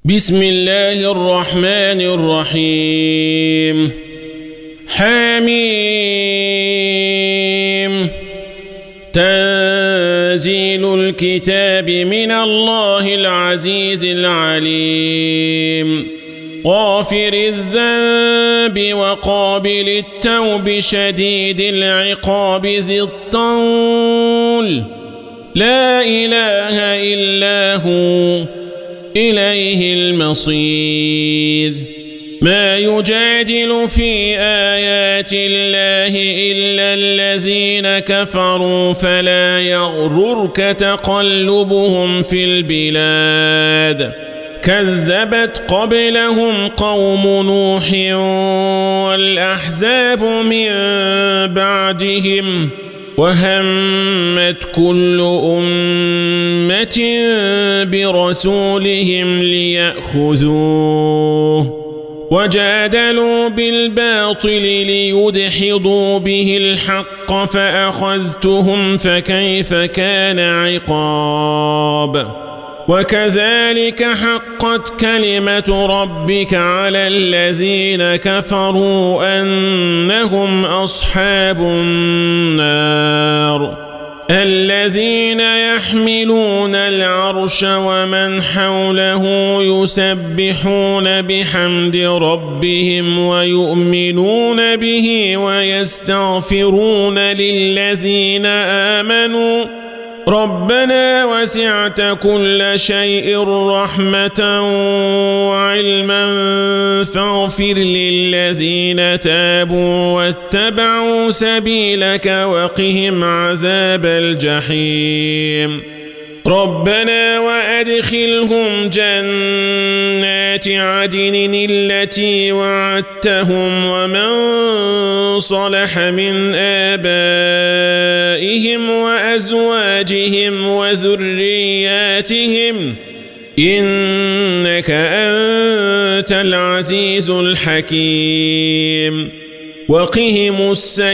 بسم الله الرحمن الرحيم حميم تنزيل الكتاب من الله العزيز العليم غافر الذنب وقابل التوب شديد العقاب ذي الطول لا إله إلا هو إليه المصير ما يجادل في آيات الله إلا الذين كفروا فلا يغررك تقلبهم في البلاد كذبت قبلهم قوم نوح والأحزاب من بعدهم وهمت كل أمة برسولهم ليأخذوه وجادلوا بالباطل ليدحضوا به الحق فأخذتهم فكيف كان عقاب وكذلك حقت كلمة ربك على الذين كفروا أنهم أصحاب النار الذين يحملون العرش ومن حوله يسبحون بحمد ربهم ويؤمنون به ويستغفرون للذين آمنوا ربنا وسعت كل شيء رحمة وعلما فاغفر للذين تابوا واتبعوا سبيلك وقهم عذاب الجحيم ربنا وأدخلهم جنات عدن التي وعدتهم ومن صلح من آبائهم وأزواجهم وذرياتهم إنك أنت العزيز الحكيم وقهم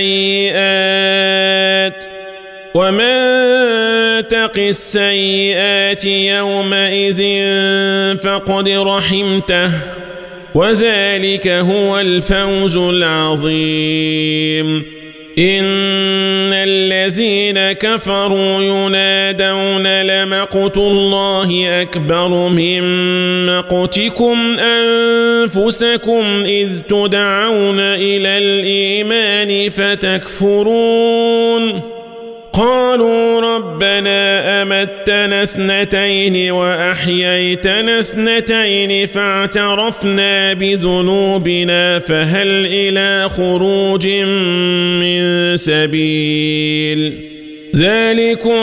السيئات ومن تق السيئات يومئذ فقد رحمته وذلك هو الفوز العظيم إن الذين كفروا ينادون لمقت الله أكبر من مقتكم أنفسكم إذ تدعون إلى الإيمان فتكفرون قالوا ربنا أمتنا اثنتين وأحييتنا اثنتين فاعترفنا بذنوبنا فهل إلى خروج من سبيل ذلكم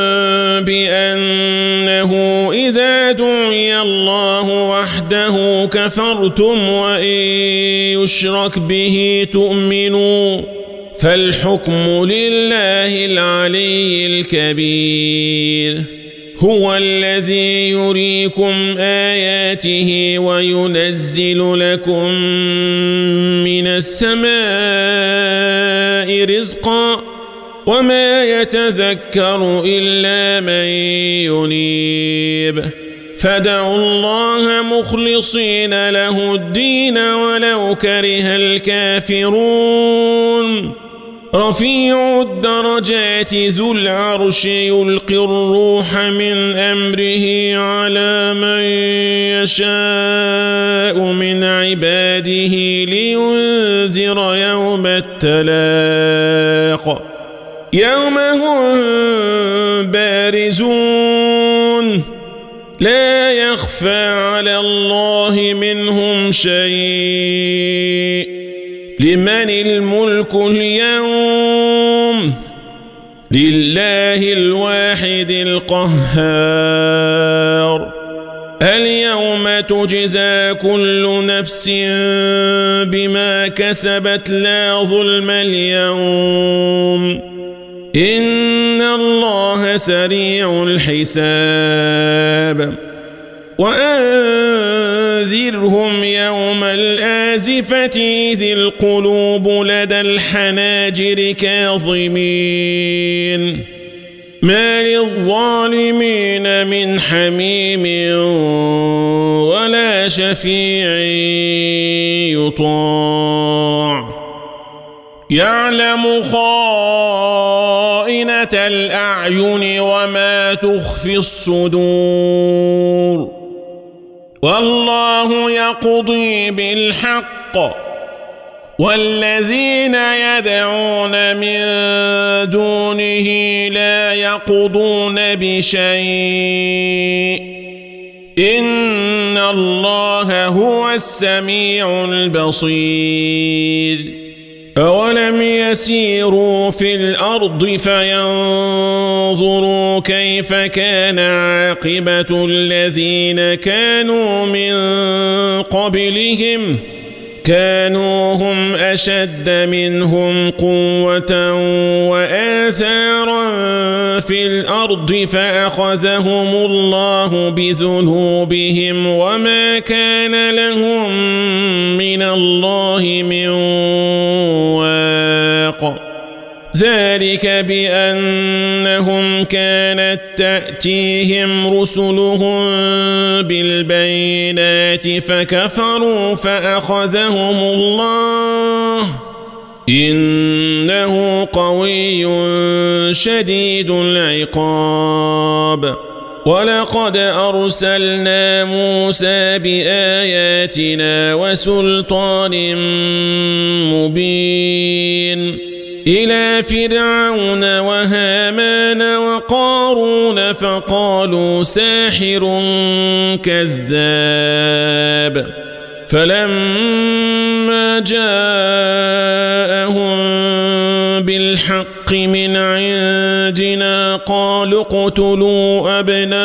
بأنه إذا دعي الله وحده كفرتم وإن يشرك به تؤمنوا فالحكم لله العلي الكبير هو الذي يريكم آياته وينزل لكم من السماء رزقا وما يتذكر إلا من ينيب فادعوا الله مخلصين له الدين ولو كره الكافرون رفيع الدرجات ذو العرش يلقي الروح من أمره على من يشاء من عباده لينذر يوم التلاق يوم هم بارزون لا يخفى على الله منهم شيء لمن الملك اليوم لله الواحد القهار اليوم تجزى كل نفس بما كسبت لا ظلم اليوم إن الله سريع الحساب وأنذرهم يوم الآزفة إذ القلوب لدى الحناجر كاظمين ما للظالمين من حميم ولا ولا شفيع يطاع يعلم خائنة الأعين وما تخفي الصدور والله يقضي بالحق والذين يدعون من دونه لا يقضون بشيء إن الله هو السميع البصير أولم يسيروا في الأرض فينظروا كيف كان عاقبة الذين كانوا من قبلهم كانوا هم أشد منهم قوة وآثارا في الأرض فأخذهم الله بذنوبهم وما كان لهم من الله من واق ذلك بأنهم كانت تأتيهم رسلهم بالبينات فكفروا فأخذهم الله إنه قوي شديد العقاب ولقد أرسلنا موسى بآياتنا وسلطان مبين إلى فرعون وهامان وقارون فقالوا ساحر كذاب فلما جاءهم بالحق من عندنا قالوا اقتلوا أبناء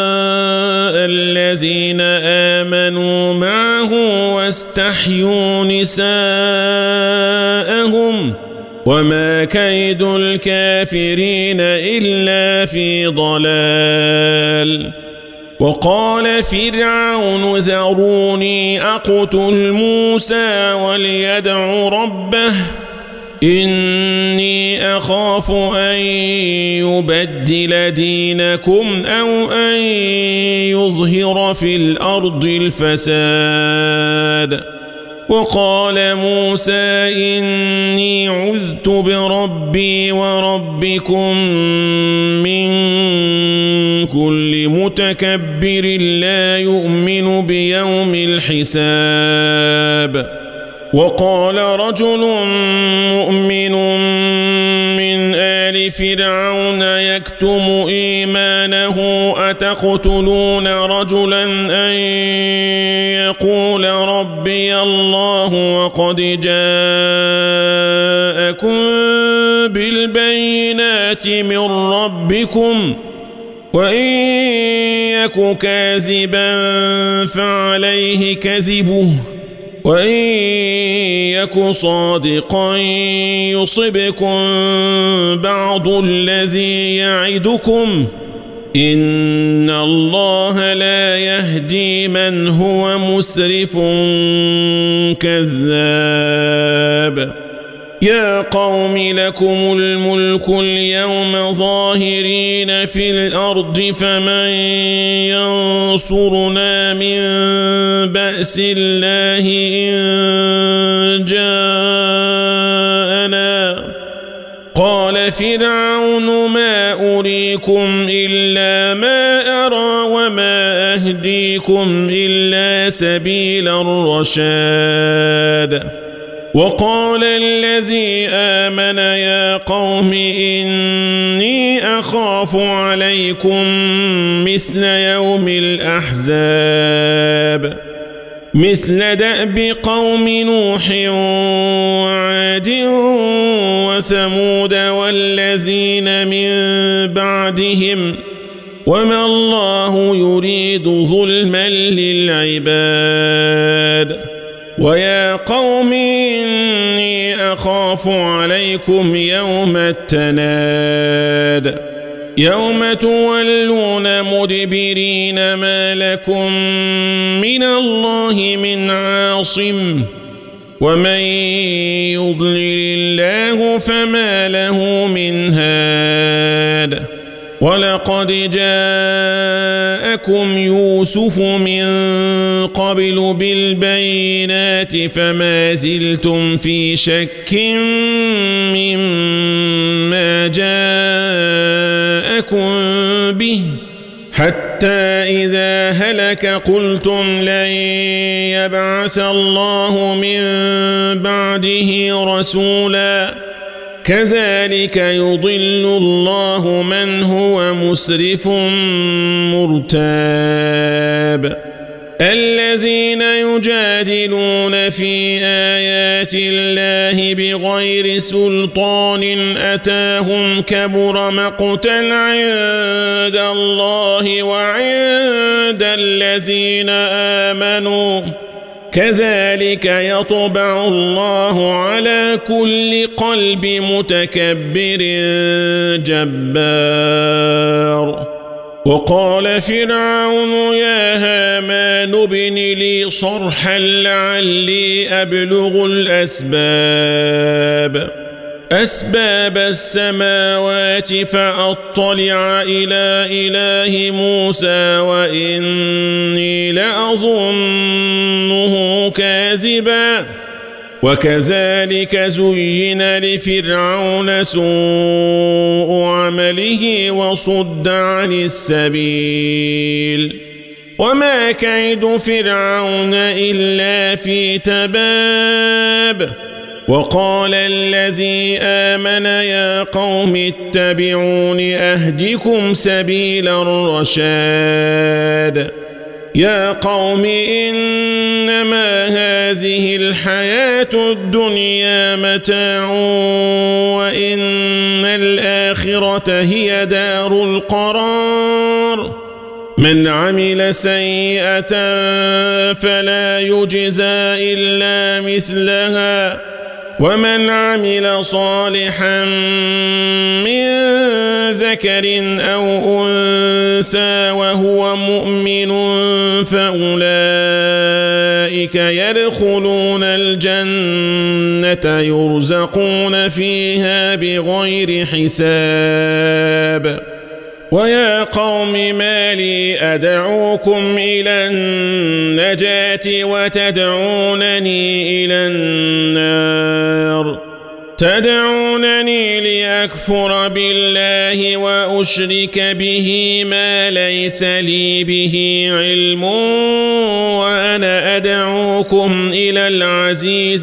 الذين آمنوا معه واستحيوا نساءهم وما كيد الكافرين إلا في ضلال وقال فرعون ذروني أقتل موسى وليدع ربه إني أخاف أن يبدل دينكم أو أن يظهر في الأرض الفساد وقال موسى إني عذت بربي وربكم من كل متكبر لا يؤمن بيوم الحساب وقال رجل مؤمن من آل فرعون يكتم إيمانه أتقتلون رجلا أن يقول ربي الله وقد جاءكم بالبينات من ربكم وإن يك كاذبا فعليه كذبه وإن يك صادقا يصبكم بعض الذي يعدكم إن الله لا يهدي من هو مسرف كذاب يا قوم لكم الملك اليوم ظاهرين في الأرض فمن ينصرنا من بأس الله إن جاءنا قال فرعون ما أريكم إلا ما أرى وما أهديكم إلا سبيل الرشاد وقال الذي آمن يا قوم إني أخاف عليكم مثل يوم الأحزاب مثل دأب قوم نوح وعاد وثمود والذين من بعدهم وما الله يريد ظلما للعباد ويا قوم إني أخاف عليكم يوم التناد يوم تولون مدبرين ما لكم من الله من عاصم ومن يضلل الله فما له من هاد ولقد جاءكم يوسف من قبل بالبينات فما زلتم في شك مما جاءكم به حتى إذا هلك قلتم لن يبعث الله من بعده رسولا كذلك يضل الله من هو مسرف مرتاب الذين يجادلون في آيات الله بغير سلطان أتاهم كبر مقتا عند الله وعند الذين آمنوا كذلك يطبع الله على كل قلب متكبر جبار وقال فرعون يا هامان ابن لي صرحا لعلي أبلغ أسباب السماوات فأطلع إلى إله موسى وإني لأظنه كاذبا وكذلك زين لفرعون سوء عمله وصد عن السبيل وما كيد فرعون إلا في تباب وقال الذي آمن يا قوم اتبعون أهدكم سبيل الرشاد يا قوم إنما هذه الحياة الدنيا متاع وإن الآخرة هي دار القرار من عمل سيئة فلا يجزى إلا مثلها ومن عمل صالحا من ذكر أو أنثى وهو مؤمن فأولئك يدخلون الجنة يرزقون فيها بغير حساب ويا قوم ما لي أدعوكم إلى النجاة وتدعونني إلى النار تدعونني لأكفر بالله وأشرك به ما ليس لي به علم وأنا أدعوكم إلى العزيز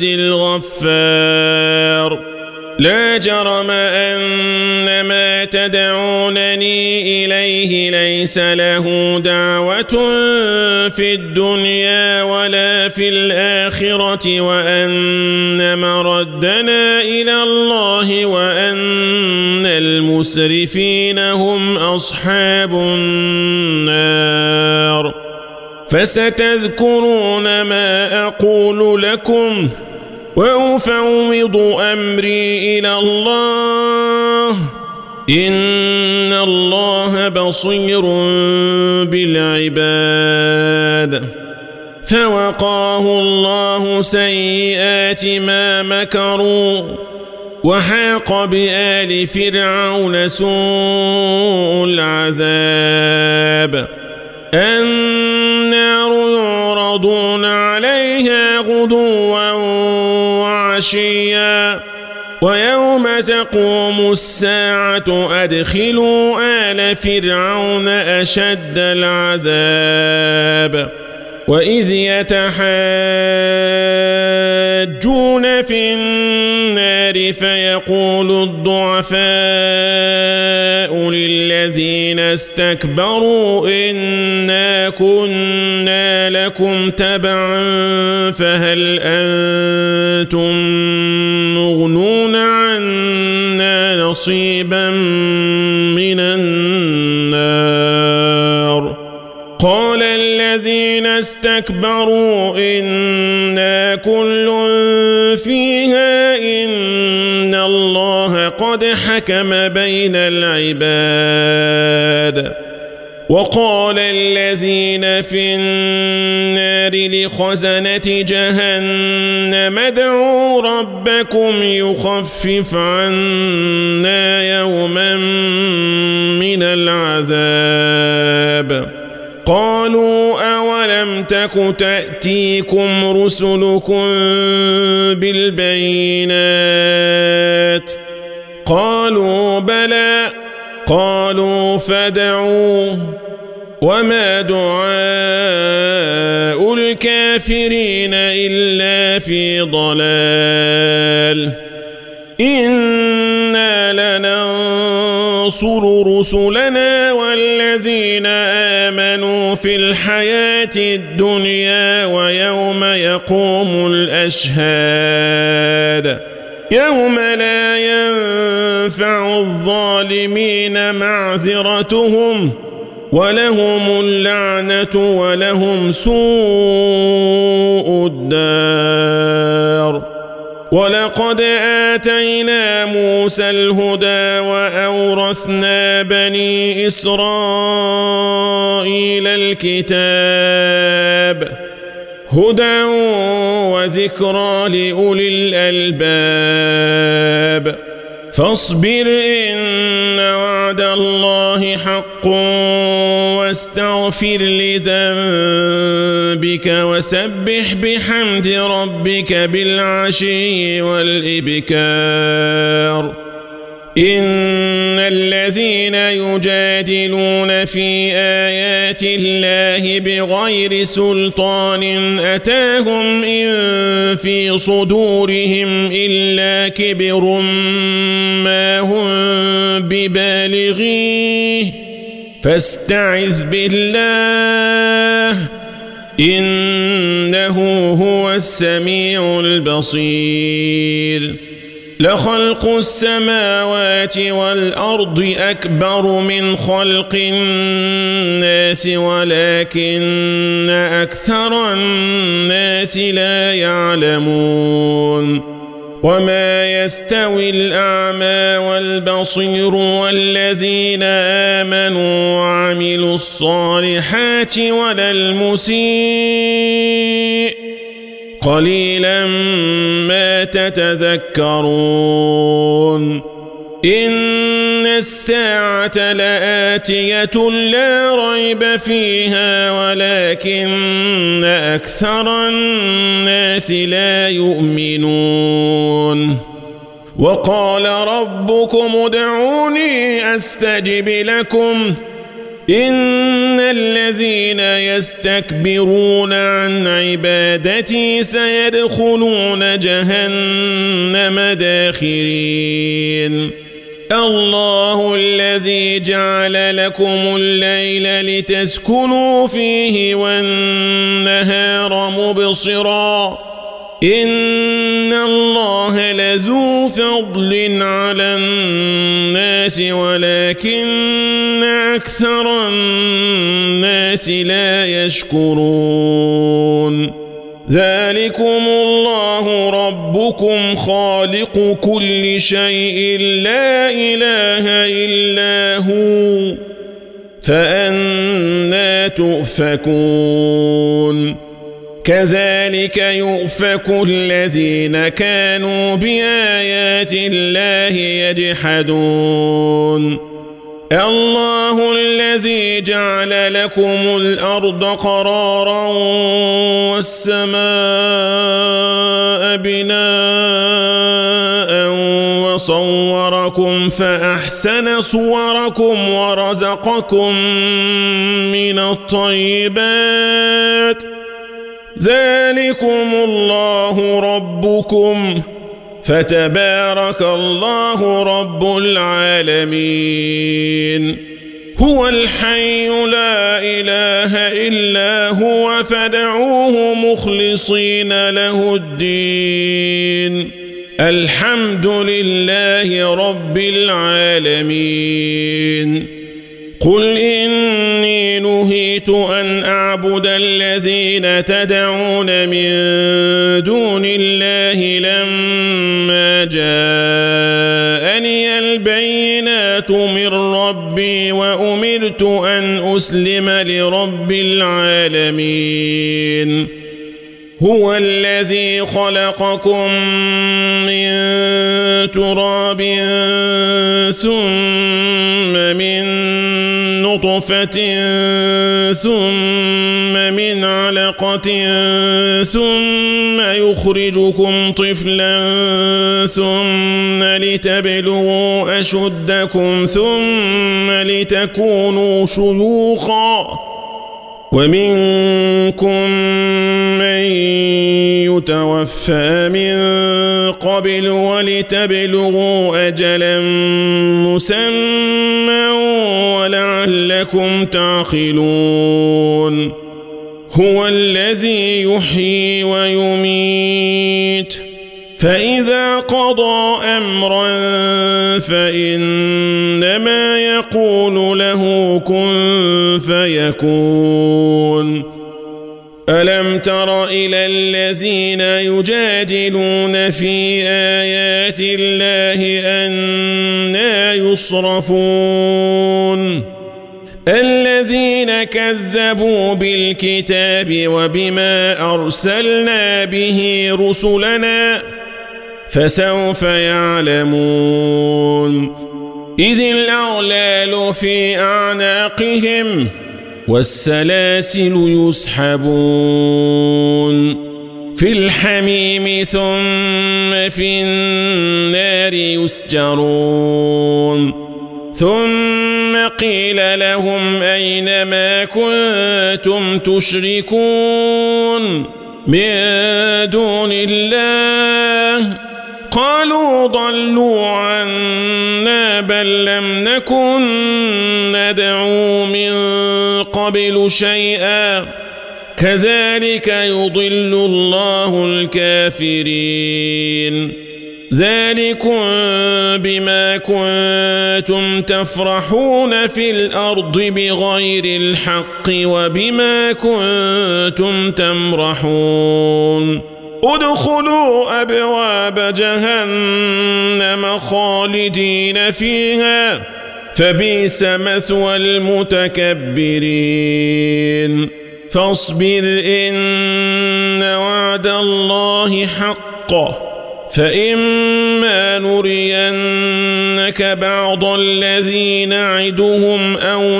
الغفار لا جرم أن ما تدعونني إليه ليس له دعوة في الدنيا ولا في الآخرة وأن مردنا إلى الله وأن المسرفين هم أصحاب النار فستذكرون ما أقول لكم وأفوض أمري إلى الله إن الله بصير بالعباد فوقاه الله سيئات ما مكروا وحاق بآل فرعون سوء العذاب النار يعرضون عليها غدوا وعشيا ويوم تقوم الساعة أدخلوا آل فرعون أشد العذاب وإذ يتحاجون في النار فيقول الضعفاء للذين استكبروا إنا كنا لكم تبعا فهل أنتم مغنون عنا نصيبا من النار قال الذين استكبروا إنا كل فيها إن الله قد حكم بين العباد وقال الذين في النار لخزنة جهنم ادعوا ربكم يخفف عنا يوما من من العذاب قالوا أولم تك تأتيكم رسلكم بالبينات قالوا بلى قالوا فادعوه وما دعاء الكافرين إلا في ضلال إنا لننصر رسلنا والذين آمنوا في الحياة الدنيا ويوم يقوم الأشهاد يوم لا ينفع الظالمين معذرتهم ولهم اللعنة ولهم سوء الدار ولقد آتينا موسى الهدى وأورثنا بني إسرائيل الكتاب هدى وذكرى لأولي الألباب فاصبر إن وعد الله حق واستغفر لذنبك وسبح بحمد ربك بالعشي والإبكار إن الذين يجادلون في آيات الله بغير سلطان أتاهم إن في صدورهم إلا كبر ما هم ببالغيه فاستعذ بالله إنه هو السميع البصير لخلق السماوات والأرض أكبر من خلق الناس ولكن أكثر الناس لا يعلمون وما يستوي الأعمى والبصير والذين آمنوا وعملوا الصالحات ولا المسيء قليلا ما تتذكرون إن الساعة لآتية لا ريب فيها ولكن أكثر الناس لا يؤمنون وقال ربكم ادعوني أستجب لكم إن الذين يستكبرون عن عبادتي سيدخلون جهنم داخرين الله الذي جعل لكم الليل لتسكنوا فيه والنهار مبصرا إن الله لذو فضل على الناس ولكن أكثر الناس لا يشكرون ذلكم الله ربكم خالق كل شيء لا إله إلا هو فأنى تؤفكون كذلك يؤفك الذين كانوا بآيات الله يجحدون الله الذي جعل لكم الأرض قرارا والسماء بناء وصوركم فأحسن صوركم ورزقكم من الطيبات ذلكم الله ربكم فتبارك الله رب العالمين هو الحي لا إله إلا هو فادعوه مخلصين له الدين الحمد لله رب العالمين قل إني نهيت أن أعبد الذين تدعون من دون الله لما جاءني البينات من ربي وأمرت أن أن أسلم لرب العالمين. قل إني نهيت أن أعبد الذين تدعون من دون الله لما جاءني البينات من ربي وأمرت أن أسلم لرب العالمين. قل إني نهيت أن أعبد الذين تدعون من دون الله لما جاءني البينات من ربي وأمرت أن أسلم لرب العالمين. هو الذي خلقكم من تراب ثم من نطفة ثم من علقة ثم يخرجكم طفلا ثم لتبلغوا أشدكم ثم لتكونوا شيوخا ومنكم من يتوفى من قبل ولتبلغوا أجلا مسمى ولعلكم تعقلون هو الذي يحيي ويميت فإذا قضى أمرا فإنما يقول له كن فيكون ألم تر إلى الذين يجادلون في آيات الله أنى يصرفون الذين كذبوا بالكتاب وبما أرسلنا به رسلنا فسوف يعلمون إذ الأغلال في أعناقهم والسلاسل يسحبون في الحميم ثم في النار يسجرون ثم قيل لهم أين ما كنتم تشركون من دون الله قالوا ضلوا عنا بل لم نكن ندعو من قبل شيئا كذلك يضل الله الكافرين ذلكم بما كنتم تفرحون في الأرض بغير الحق وبما كنتم تمرحون ادخلوا أبواب جهنم خالدين فيها فبئس مثوى المتكبرين فاصبر إن وعد الله حق فإما نرينك بعض الذي نعدهم أو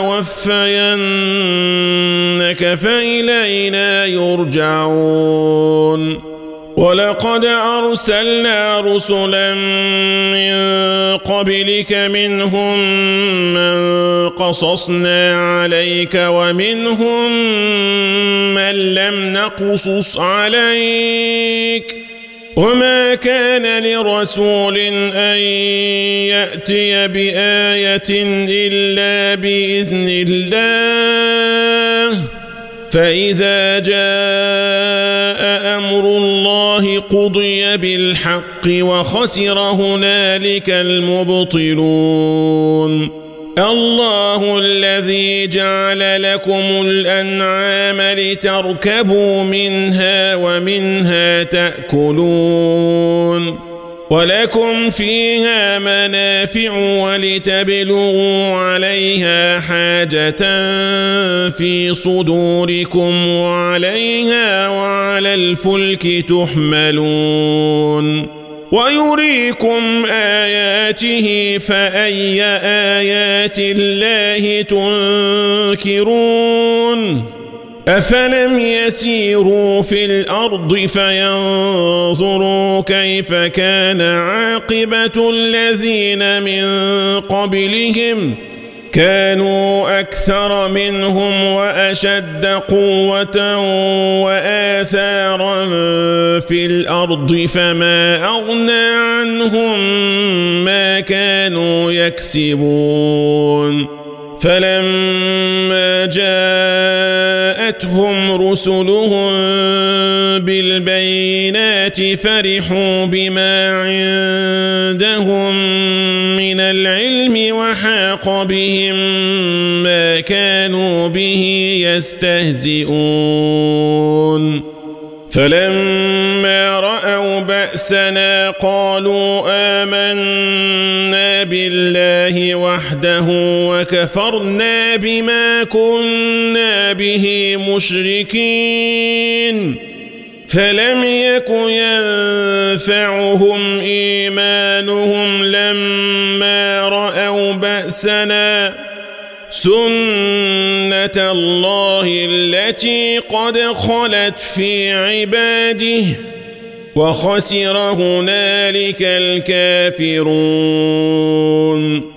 نتوفينك فإلينا يرجعون ولقد أرسلنا رسلا من قبلك منهم من قصصنا عليك ومنهم من لم نقصص عليك وما كان لرسول أن يأتي بآية إلا بإذن الله فإذا جاء أمر الله قضي بالحق وخسر هنالك المبطلون الله الذي جعل لكم الأنعام لتركبوا منها ومنها تأكلون ولكم فيها منافع ولتبلغوا عليها حاجة في صدوركم وعليها وعلى الفلك تحملون ويريكم آياته فأي آيات الله تنكرون أفلم يسيروا في الأرض فينظروا كيف كان عاقبة الذين من قبلهم كانوا أكثر منهم وأشد قوة وآثارا في الأرض فما أغنى عنهم ما كانوا يكسبون فلما جاءتهم رسلهم بالبينات فرحوا بما عندهم من العلم وحاق بهم ما كانوا به يستهزئون فلما رأوا بأسنا قالوا آمنا بالله وحده وكفرنا بما كنا به مشركين فلم يك ينفعهم إيمانهم لما رأوا بأسنا سنة الله التي قد خلت في عباده وخسر هنالك الكافرون.